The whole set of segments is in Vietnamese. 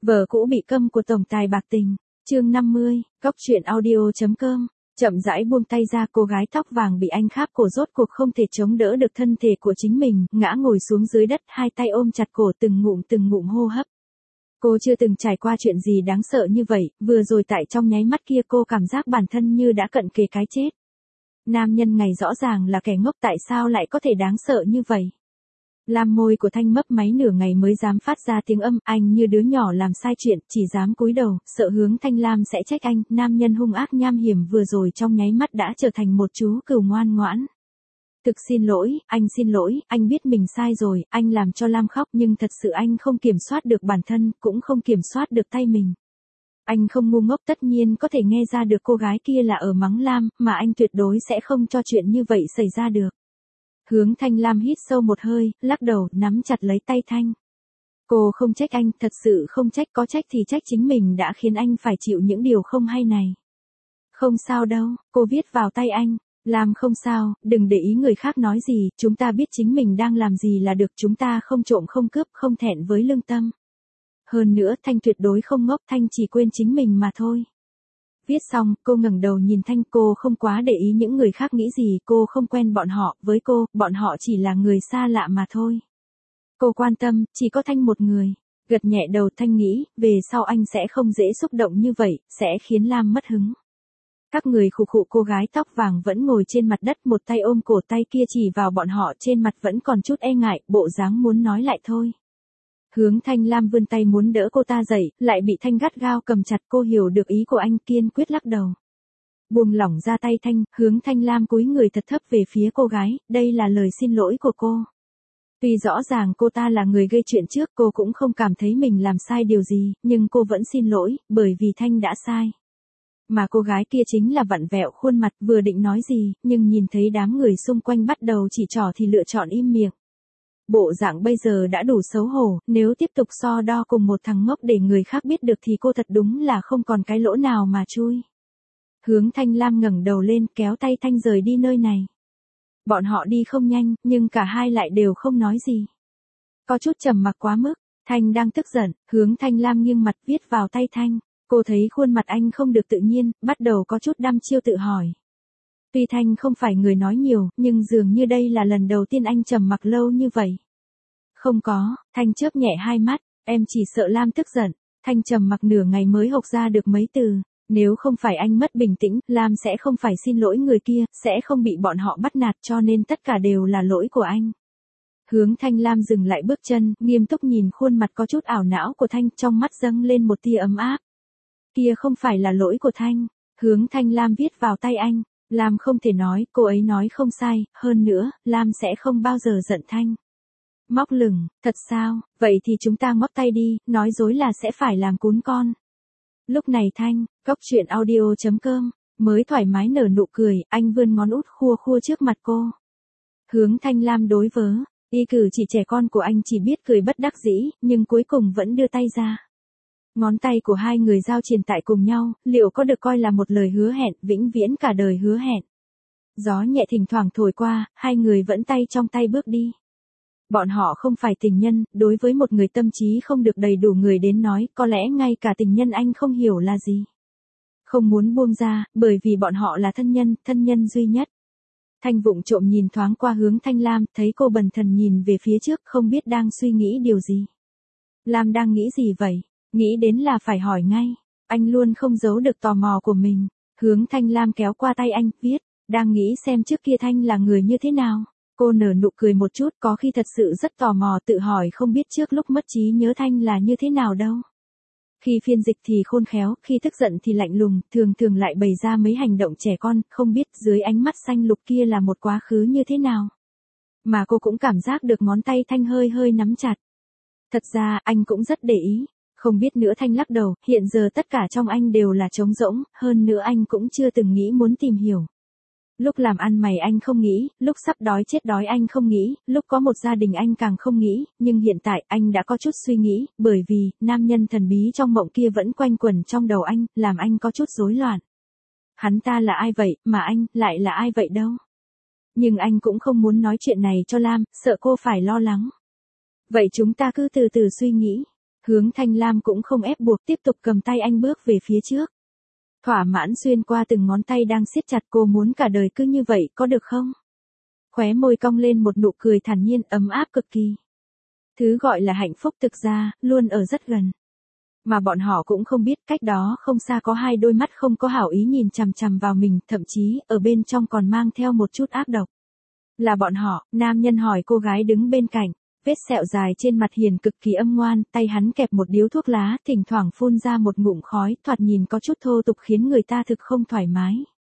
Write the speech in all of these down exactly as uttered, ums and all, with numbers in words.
Vợ cũ bị câm của tổng tài bạc tình, chương năm mươi, góc truyện audio.com, chậm rãi buông tay ra. Cô gái tóc vàng bị anh kháp cổ rốt cuộc không thể chống đỡ được thân thể của chính mình, ngã ngồi xuống dưới đất, hai tay ôm chặt cổ từng ngụm từng ngụm hô hấp. Cô chưa từng trải qua chuyện gì đáng sợ như vậy, vừa rồi tại trong nháy mắt kia cô cảm giác bản thân như đã cận kề cái chết. Nam nhân này rõ ràng là kẻ ngốc, tại sao lại có thể đáng sợ như vậy? Lam môi của Thanh mấp máy nửa ngày mới dám phát ra tiếng âm, anh như đứa nhỏ làm sai chuyện, chỉ dám cúi đầu, sợ Hướng Thanh Lam sẽ trách anh. Nam nhân hung ác nham hiểm vừa rồi trong nháy mắt đã trở thành một chú cừu ngoan ngoãn. Thực xin lỗi, anh xin lỗi, anh biết mình sai rồi, anh làm cho Lam khóc, nhưng thật sự anh không kiểm soát được bản thân, cũng không kiểm soát được tay mình. Anh không ngu ngốc, tất nhiên có thể nghe ra được cô gái kia là ở mắng Lam, mà anh tuyệt đối sẽ không cho chuyện như vậy xảy ra được. Hướng Thanh Lam hít sâu một hơi, lắc đầu, nắm chặt lấy tay Thanh. Cô không trách anh, thật sự không trách, có trách thì trách chính mình đã khiến anh phải chịu những điều không hay này. Không sao đâu, cô viết vào tay anh. Lam không sao, đừng để ý người khác nói gì, chúng ta biết chính mình đang làm gì là được, chúng ta không trộm không cướp, không thẹn với lương tâm. Hơn nữa, Thanh tuyệt đối không ngốc, Thanh chỉ quên chính mình mà thôi. Viết xong, cô ngẩng đầu nhìn Thanh, cô không quá để ý những người khác nghĩ gì, cô không quen bọn họ, với cô, bọn họ chỉ là người xa lạ mà thôi. Cô quan tâm, chỉ có Thanh một người. Gật nhẹ đầu, Thanh nghĩ, về sau anh sẽ không dễ xúc động như vậy, sẽ khiến Lam mất hứng. Các người khụ khụ. Cô gái tóc vàng vẫn ngồi trên mặt đất, một tay ôm cổ, tay kia chỉ vào bọn họ, trên mặt vẫn còn chút e ngại, bộ dáng muốn nói lại thôi. Hướng Thanh Lam vươn tay muốn đỡ cô ta dậy, lại bị Thanh gắt gao cầm chặt. Cô hiểu được ý của anh, kiên quyết lắc đầu. Buông lỏng ra tay Thanh, Hướng Thanh Lam cúi người thật thấp về phía cô gái, đây là lời xin lỗi của cô. Tuy rõ ràng cô ta là người gây chuyện trước, cô cũng không cảm thấy mình làm sai điều gì, nhưng cô vẫn xin lỗi, bởi vì Thanh đã sai. Mà cô gái kia chính là vặn vẹo khuôn mặt, vừa định nói gì, nhưng nhìn thấy đám người xung quanh bắt đầu chỉ trỏ thì lựa chọn im miệng. Bộ dạng bây giờ đã đủ xấu hổ, nếu tiếp tục so đo cùng một thằng ngốc để người khác biết được thì cô thật đúng là không còn cái lỗ nào mà chui. Hướng Thanh Lam ngẩng đầu lên, kéo tay Thanh rời đi nơi này. Bọn họ đi không nhanh, nhưng cả hai lại đều không nói gì. Có chút trầm mặc quá mức, Thanh đang tức giận, Hướng Thanh Lam nghiêng mặt viết vào tay Thanh. Cô thấy khuôn mặt anh không được tự nhiên, bắt đầu có chút đăm chiêu tự hỏi. Tuy Thanh không phải người nói nhiều, nhưng dường như đây là lần đầu tiên anh trầm mặc lâu như vậy. Không có, Thanh chớp nhẹ hai mắt, em chỉ sợ Lam tức giận. Thanh trầm mặc nửa ngày mới hộc ra được mấy từ. Nếu không phải anh mất bình tĩnh, Lam sẽ không phải xin lỗi người kia, sẽ không bị bọn họ bắt nạt, cho nên tất cả đều là lỗi của anh. Hướng Thanh Lam dừng lại bước chân, nghiêm túc nhìn khuôn mặt có chút ảo não của Thanh, trong mắt dâng lên một tia ấm áp. Kia không phải là lỗi của Thanh. Hướng Thanh Lam viết vào tay anh. Lam không thể nói, cô ấy nói không sai, hơn nữa, Lam sẽ không bao giờ giận Thanh. Móc lửng, thật sao, vậy thì chúng ta ngoắc tay đi, nói dối là sẽ phải làm cún con. Lúc này Thanh, góc truyện audio.com, mới thoải mái nở nụ cười, anh vươn ngón út khua khua trước mặt cô. Hướng Thanh Lam đối vớ, y cử chỉ trẻ con của anh chỉ biết cười bất đắc dĩ, nhưng cuối cùng vẫn đưa tay ra. Ngón tay của hai người giao triền tại cùng nhau, liệu có được coi là một lời hứa hẹn, vĩnh viễn cả đời hứa hẹn. Gió nhẹ thỉnh thoảng thổi qua, hai người vẫn tay trong tay bước đi. Bọn họ không phải tình nhân, đối với một người tâm trí không được đầy đủ người đến nói, có lẽ ngay cả tình nhân anh không hiểu là gì. Không muốn buông ra, bởi vì bọn họ là thân nhân, thân nhân duy nhất. Thanh vụng trộm nhìn thoáng qua Hướng Thanh Lam, thấy cô bần thần nhìn về phía trước, không biết đang suy nghĩ điều gì. Lam đang nghĩ gì vậy? Nghĩ đến là phải hỏi ngay. Anh luôn không giấu được tò mò của mình. Hướng Thanh Lam kéo qua tay anh, viết, đang nghĩ xem trước kia Thanh là người như thế nào. Cô nở nụ cười một chút, có khi thật sự rất tò mò, tự hỏi không biết trước lúc mất trí nhớ Thanh là như thế nào đâu. Khi phiên dịch thì khôn khéo, khi tức giận thì lạnh lùng, thường thường lại bày ra mấy hành động trẻ con, không biết dưới ánh mắt xanh lục kia là một quá khứ như thế nào. Mà cô cũng cảm giác được ngón tay Thanh hơi hơi nắm chặt. Thật ra, anh cũng rất để ý. Không biết nữa, Thanh lắc đầu, hiện giờ tất cả trong anh đều là trống rỗng, hơn nữa anh cũng chưa từng nghĩ muốn tìm hiểu. Lúc làm ăn mày anh không nghĩ, lúc sắp đói chết đói anh không nghĩ, lúc có một gia đình anh càng không nghĩ, nhưng hiện tại anh đã có chút suy nghĩ, bởi vì, nam nhân thần bí trong mộng kia vẫn quanh quẩn trong đầu anh, làm anh có chút rối loạn. Hắn ta là ai vậy, mà anh, lại là ai vậy đâu? Nhưng anh cũng không muốn nói chuyện này cho Lam, sợ cô phải lo lắng. Vậy chúng ta cứ từ từ suy nghĩ. Hướng Thanh Lam cũng không ép buộc, tiếp tục cầm tay anh bước về phía trước. Thỏa mãn xuyên qua từng ngón tay đang siết chặt, cô muốn cả đời cứ như vậy có được không? Khóe môi cong lên một nụ cười thản nhiên ấm áp cực kỳ. Thứ gọi là hạnh phúc thực ra, luôn ở rất gần. Mà bọn họ cũng không biết cách đó không xa có hai đôi mắt không có hảo ý nhìn chằm chằm vào mình, thậm chí ở bên trong còn mang theo một chút ác độc. Là bọn họ, nam nhân hỏi cô gái đứng bên cạnh, vết sẹo dài trên mặt hiền cực kỳ âm ngoan, tay hắn kẹp một điếu thuốc lá, thỉnh thoảng phun ra một ngụm khói, thoạt nhìn có chút thô tục khiến người ta thực không thoải mái.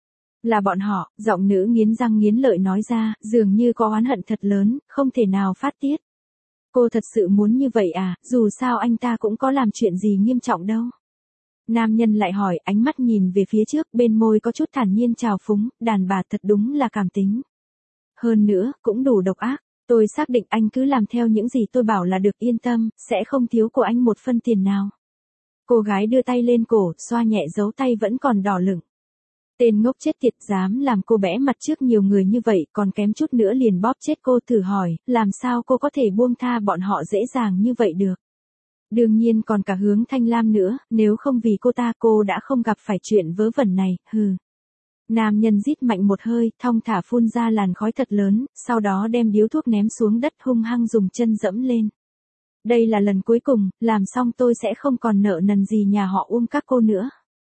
Là bọn họ, giọng nữ nghiến răng nghiến lợi nói ra, dường như có oán hận thật lớn, không thể nào phát tiết. Cô thật sự muốn như vậy à, dù sao anh ta cũng có làm chuyện gì nghiêm trọng đâu. Nam nhân lại hỏi, ánh mắt nhìn về phía trước, bên môi có chút thản nhiên trào phúng, đàn bà thật đúng là cảm tính. Hơn nữa, cũng đủ độc ác, tôi xác định anh cứ làm theo những gì tôi bảo là được, yên tâm, sẽ không thiếu của anh một phân tiền nào. Cô gái đưa tay lên cổ, xoa nhẹ dấu tay vẫn còn đỏ lửng. Tên ngốc chết tiệt dám làm cô bẽ mặt trước nhiều người như vậy, còn kém chút nữa liền bóp chết cô. Thử hỏi, làm sao cô có thể buông tha bọn họ dễ dàng như vậy được? Đương nhiên còn cả Hướng Thanh Lam nữa, nếu không vì cô ta cô đã không gặp phải chuyện vớ vẩn này, hừ. Nam nhân rít mạnh một hơi, thong thả phun ra làn khói thật lớn, sau đó đem điếu thuốc ném xuống đất hung hăng dùng chân dẫm lên. Đây là lần cuối cùng, làm xong tôi sẽ không còn nợ nần gì nhà họ Uông các cô nữa.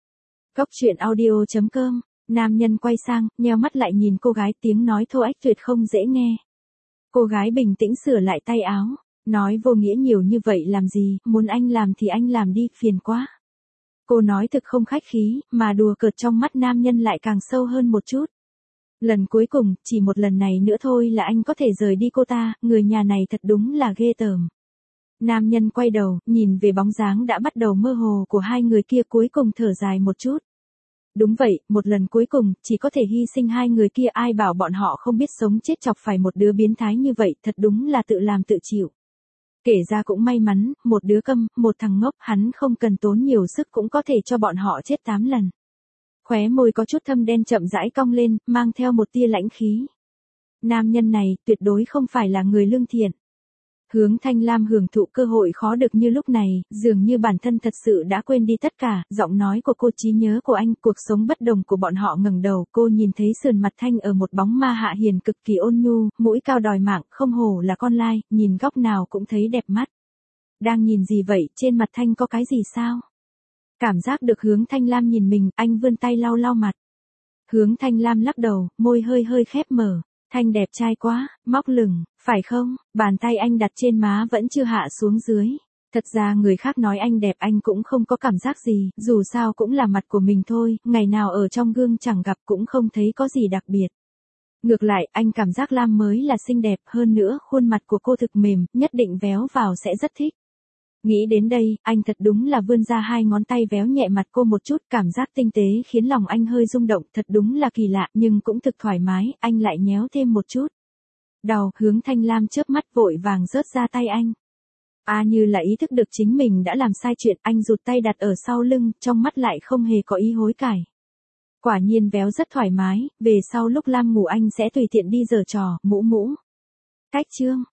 Góc truyện audio chấm com, nam nhân quay sang, nheo mắt lại nhìn cô gái, tiếng nói thô ách tuyệt không dễ nghe. Cô gái bình tĩnh sửa lại tay áo, nói vô nghĩa nhiều như vậy làm gì, muốn anh làm thì anh làm đi, phiền quá. Cô nói thực không khách khí, mà đùa cợt trong mắt nam nhân lại càng sâu hơn một chút. Lần cuối cùng, chỉ một lần này nữa thôi là anh có thể rời đi cô ta, người nhà này thật đúng là ghê tởm. Nam nhân quay đầu, nhìn về bóng dáng đã bắt đầu mơ hồ của hai người kia, cuối cùng thở dài một chút. Đúng vậy, một lần cuối cùng, chỉ có thể hy sinh hai người kia, ai bảo bọn họ không biết sống chết chọc phải một đứa biến thái như vậy, thật đúng là tự làm tự chịu. Kể ra cũng may mắn, một đứa câm, một thằng ngốc, hắn không cần tốn nhiều sức cũng có thể cho bọn họ chết tám lần. Khóe môi có chút thâm đen chậm rãi cong lên, mang theo một tia lãnh khí. Nam nhân này, tuyệt đối không phải là người lương thiện. Hướng Thanh Lam hưởng thụ cơ hội khó được như lúc này, dường như bản thân thật sự đã quên đi tất cả, giọng nói của cô, trí nhớ của anh, cuộc sống bất đồng của bọn họ. Ngẩng đầu, cô nhìn thấy sườn mặt Thanh ở một bóng ma hạ hiền cực kỳ ôn nhu, mũi cao đòi mạng, không hổ là con lai, nhìn góc nào cũng thấy đẹp mắt. Đang nhìn gì vậy, trên mặt Thanh có cái gì sao? Cảm giác được Hướng Thanh Lam nhìn mình, anh vươn tay lau lau mặt. Hướng Thanh Lam lắc đầu, môi hơi hơi khép mở. Thanh đẹp trai quá, móc lửng, phải không? Bàn tay anh đặt trên má vẫn chưa hạ xuống dưới. Thật ra người khác nói anh đẹp anh cũng không có cảm giác gì, dù sao cũng là mặt của mình thôi, ngày nào ở trong gương chẳng gặp cũng không thấy có gì đặc biệt. Ngược lại, anh cảm giác Lam mới là xinh đẹp, hơn nữa, khuôn mặt của cô thực mềm, nhất định véo vào sẽ rất thích. Nghĩ đến đây, anh thật đúng là vươn ra hai ngón tay véo nhẹ mặt cô một chút, cảm giác tinh tế khiến lòng anh hơi rung động, thật đúng là kỳ lạ, nhưng cũng thực thoải mái, anh lại nhéo thêm một chút. Đau, Hướng Thanh Lam chớp mắt vội vàng rớt ra tay anh. À, như là ý thức được chính mình đã làm sai chuyện, anh rụt tay đặt ở sau lưng, trong mắt lại không hề có ý hối cải. Quả nhiên véo rất thoải mái, về sau lúc Lam ngủ anh sẽ tùy tiện đi giở trò, mũ mũ. Cách chương.